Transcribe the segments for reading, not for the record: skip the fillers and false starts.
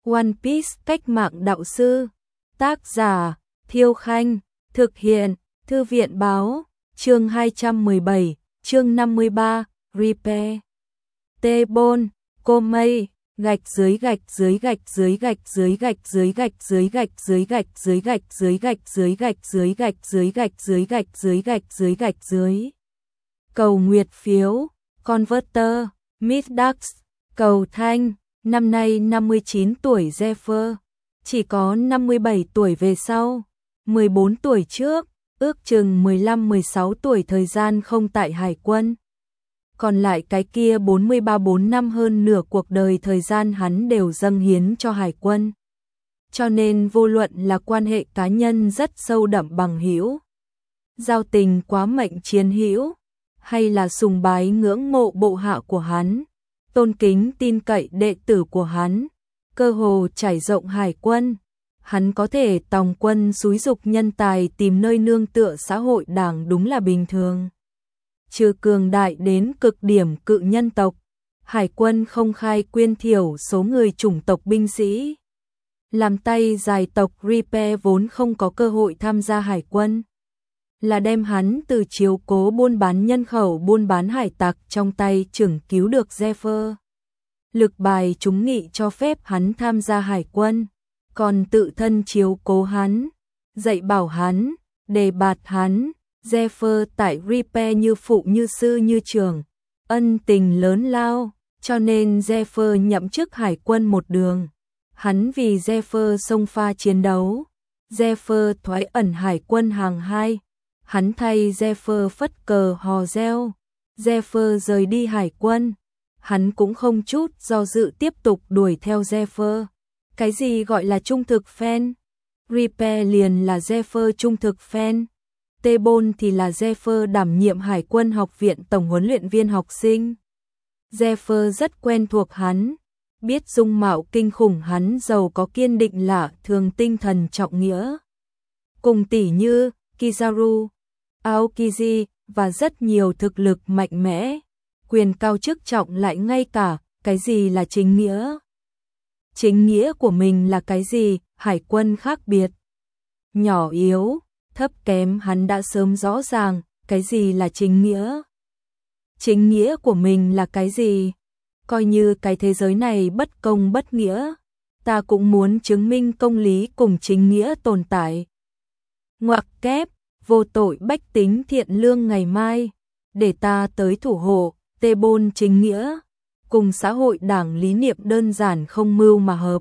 One Piece cách mạng đạo sư. Tác giả Thiêu Khanh. Thực hiện Thư viện Báo. Chương 217, chương 53, Repair. T-Bone, cô mây, gạch dưới gạch dưới gạch dưới gạch dưới gạch dưới gạch dưới gạch dưới gạch dưới gạch dưới gạch dưới gạch dưới gạch dưới gạch dưới gạch dưới gạch dưới gạch dưới. Cầu nguyệt phiếu, Converter, Midax, cầu thanh, năm nay 59 tuổi Zephyr, chỉ có 57 tuổi về sau, 14 tuổi trước, ước chừng 15-16 tuổi thời gian không tại hải quân. Còn lại cái kia 43-4 năm hơn nửa cuộc đời thời gian hắn đều dâng hiến cho hải quân. Cho nên vô luận là quan hệ cá nhân rất sâu đậm bằng hữu, giao tình quá mệnh chiến hữu, hay là sùng bái ngưỡng mộ bộ hạ của hắn, tôn kính tin cậy đệ tử của hắn, cơ hồ trải rộng hải quân. Hắn có thể tòng quân xúi dục nhân tài tìm nơi nương tựa xã hội đảng đúng là bình thường. Trừ cường đại đến cực điểm cự nhân tộc, hải quân không khai quyên thiểu số người chủng tộc binh sĩ. Làm tay dài tộc Repair vốn không có cơ hội tham gia hải quân, là đem hắn từ chiếu cố buôn bán nhân khẩu buôn bán hải tặc trong tay trưởng cứu được Zephyr. Lực bài chúng nghị cho phép hắn tham gia hải quân, còn tự thân chiếu cố hắn, dạy bảo hắn, đề bạt hắn. Zephyr tại Repair như phụ như sư như trưởng, ân tình lớn lao, cho nên Zephyr nhậm chức hải quân một đường. Hắn vì Zephyr xông pha chiến đấu, Zephyr thoái ẩn hải quân hàng 2, hắn thay Zephyr phất cờ hò reo, Zephyr rời đi hải quân, hắn cũng không chút do dự tiếp tục đuổi theo Zephyr. Cái gì gọi là trung thực fan? Repair liền là Zephyr trung thực fan. T-Bone thì là Zephyr đảm nhiệm Hải quân học viện tổng huấn luyện viên học sinh. Zephyr rất quen thuộc hắn, biết dung mạo kinh khủng hắn giàu có kiên định lạ thường tinh thần trọng nghĩa. Cùng tỷ như Kizaru, Aokiji và rất nhiều thực lực mạnh mẽ, quyền cao chức trọng lại ngay cả cái gì là chính nghĩa. Chính nghĩa của mình là cái gì, hải quân khác biệt. Nhỏ yếu, thấp kém hắn đã sớm rõ ràng, cái gì là chính nghĩa. Chính nghĩa của mình là cái gì? Coi như cái thế giới này bất công bất nghĩa, ta cũng muốn chứng minh công lý cùng chính nghĩa tồn tại. Ngoặc kép, vô tội bách tính thiện lương ngày mai, để ta tới thủ hộ, T-Bone chính nghĩa, cùng xã hội đảng lý niệm đơn giản không mưu mà hợp.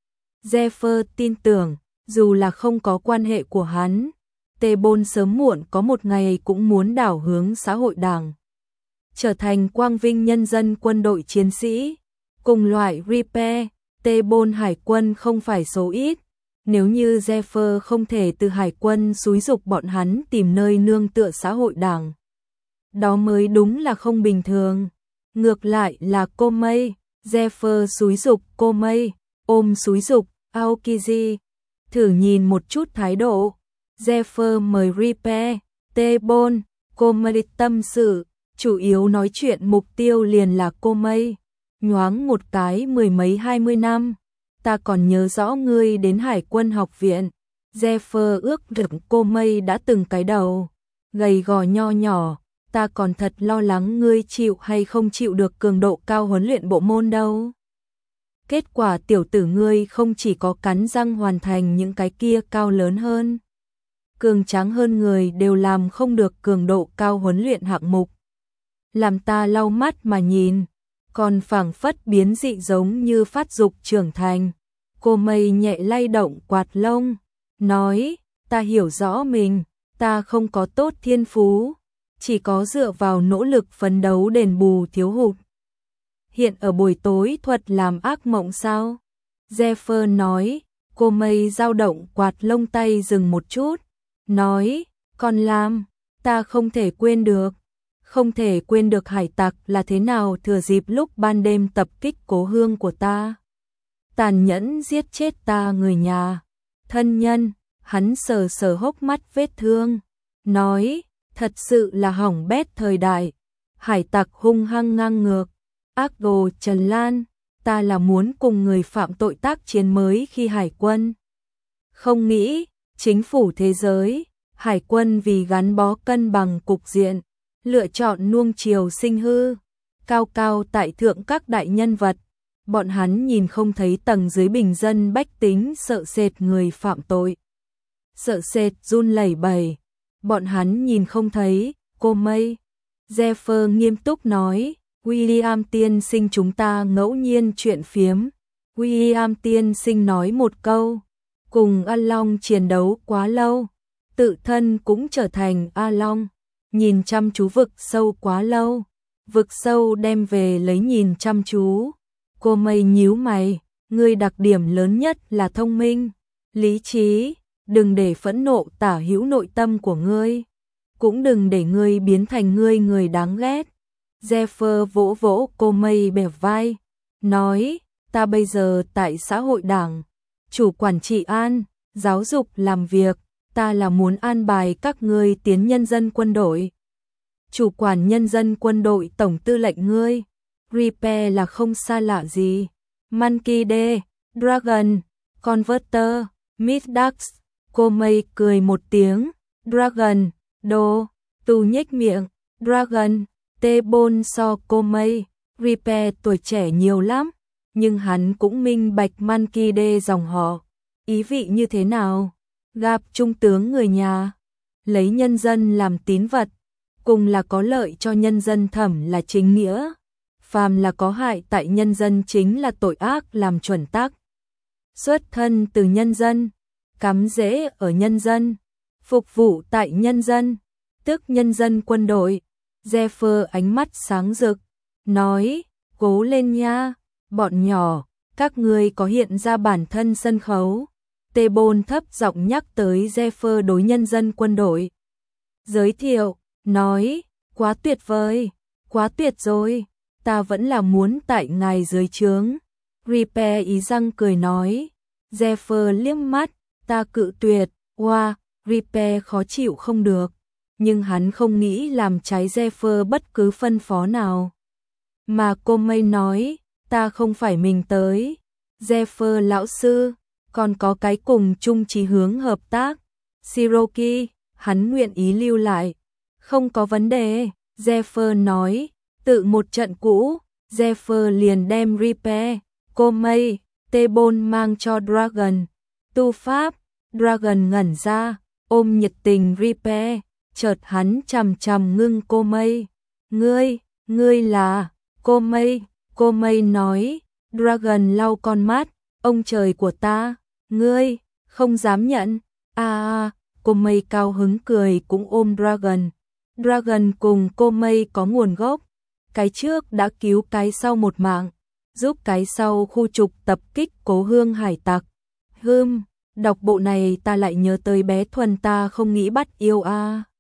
Zephyr tin tưởng, dù là không có quan hệ của hắn, T-Bone sớm muộn có một ngày cũng muốn đảo hướng xã hội đảng, trở thành quang vinh nhân dân quân đội chiến sĩ. Cùng loại Repair, T-Bone hải quân không phải số ít. Nếu như Zephyr không thể từ hải quân xúi dục bọn hắn tìm nơi nương tựa xã hội đảng, đó mới đúng là không bình thường. Ngược lại là cô mây, Zephyr xúi dục cô mây, ôm xúi dục Aokiji. Thử nhìn một chút thái độ. Zephyr mời Repair, T-Bone, cô mây tâm sự, chủ yếu nói chuyện mục tiêu liền là cô mây. Nhoáng một cái 10 mấy 20 năm, ta còn nhớ rõ ngươi đến hải quân học viện. Zephyr ước được cô mây đã từng cái đầu gầy gò nho nhỏ, ta còn thật lo lắng ngươi chịu hay không chịu được cường độ cao huấn luyện bộ môn đâu. Kết quả tiểu tử ngươi không chỉ có cắn răng hoàn thành những cái kia cao lớn hơn, cường tráng hơn người đều làm không được cường độ cao huấn luyện hạng mục. Làm ta lau mắt mà nhìn, còn phảng phất biến dị giống như phát dục trưởng thành. Cô mây nhẹ lay động quạt lông, nói, ta hiểu rõ mình, ta không có tốt thiên phú, chỉ có dựa vào nỗ lực phấn đấu đền bù thiếu hụt. Hiện ở buổi tối thuật làm ác mộng sao? Zephyr nói. Cô mây dao động quạt lông tay dừng một chút, nói, còn làm, ta không thể quên được. Không thể quên được hải tặc là thế nào thừa dịp lúc ban đêm tập kích cố hương của ta, tàn nhẫn giết chết ta người nhà, thân nhân. Hắn sờ sờ hốc mắt vết thương, nói, thật sự là hỏng bét thời đại. Hải tặc hung hăng ngang ngược, ác đồ tràn lan, ta là muốn cùng người phạm tội tác chiến mới khi hải quân. Không nghĩ, chính phủ thế giới, hải quân vì gắn bó cân bằng cục diện, lựa chọn nuông chiều sinh hư, cao cao tại thượng các đại nhân vật. Bọn hắn nhìn không thấy tầng dưới bình dân bách tính sợ sệt người phạm tội. Sợ sệt run lẩy bẩy. Bọn hắn nhìn không thấy, cô Mây. Jeffer nghiêm túc nói, William tiên sinh chúng ta ngẫu nhiên chuyện phiếm. William tiên sinh nói một câu, cùng A Long chiến đấu quá lâu, tự thân cũng trở thành A Long, nhìn chăm chú vực sâu quá lâu, vực sâu đem về lấy nhìn chăm chú. Cô Mây nhíu mày, ngươi đặc điểm lớn nhất là thông minh, lý trí, đừng để phẫn nộ tả hữu nội tâm của ngươi, cũng đừng để ngươi biến thành người đáng ghét. Jeffer vỗ vỗ cô Mây bẻ vai, nói, ta bây giờ tại xã hội đảng, chủ quản trị an, giáo dục làm việc, ta là muốn an bài các ngươi tiến nhân dân quân đội. Chủ quản nhân dân quân đội tổng tư lệnh ngươi, Reaper là không xa lạ gì. Monkey D, Dragon, Converter, Mithrax. Cô Mây cười một tiếng, Dragon, Đô, Tù nhếch miệng, Dragon, T-Bone so cô Mây, Reaper tuổi trẻ nhiều lắm, nhưng hắn cũng minh bạch Monkey D dòng họ, ý vị như thế nào. Gặp trung tướng người nhà, lấy nhân dân làm tín vật, cùng là có lợi cho nhân dân thẩm là chính nghĩa, phàm là có hại tại nhân dân chính là tội ác làm chuẩn tắc. Xuất thân từ nhân dân, cắm rễ ở nhân dân, phục vụ tại nhân dân, tức nhân dân quân đội. Jeffer ánh mắt sáng rực, nói, cố lên nha, bọn nhỏ, các ngươi có hiện ra bản thân sân khấu. T-Bone thấp giọng nhắc tới Jeffer đối nhân dân quân đội. Giới thiệu, nói, quá tuyệt vời, quá tuyệt rồi, ta vẫn là muốn tại ngài dưới trướng. Reaper ý răng cười nói, Jeffer liếc mắt, ta cự tuyệt, wow, Reaper khó chịu không được, nhưng hắn không nghĩ làm trái Jeffer bất cứ phân phó nào. Mà cô Mây nói, ta không phải mình tới, Jeffer lão sư, còn có cái cùng chung chí hướng hợp tác. Cherokee, hắn nguyện ý lưu lại. Không có vấn đề, Jeffer nói, tự một trận cũ, Jeffer liền đem Reaper, cô Mây, T-Bone mang cho Dragon. Tu pháp, Dragon ngẩn ra, ôm nhiệt tình Reaper, chợt hắn chằm chằm ngưng cô Mây. Ngươi là, cô Mây nói, Dragon lau con mắt, ông trời của ta, ngươi, không dám nhận, cô Mây cao hứng cười cũng ôm Dragon. Dragon cùng cô Mây có nguồn gốc, cái trước đã cứu cái sau một mạng, giúp cái sau khu trục tập kích cố hương hải tặc. Đọc bộ này ta lại nhớ tới bé Thuần ta không nghĩ bắt yêu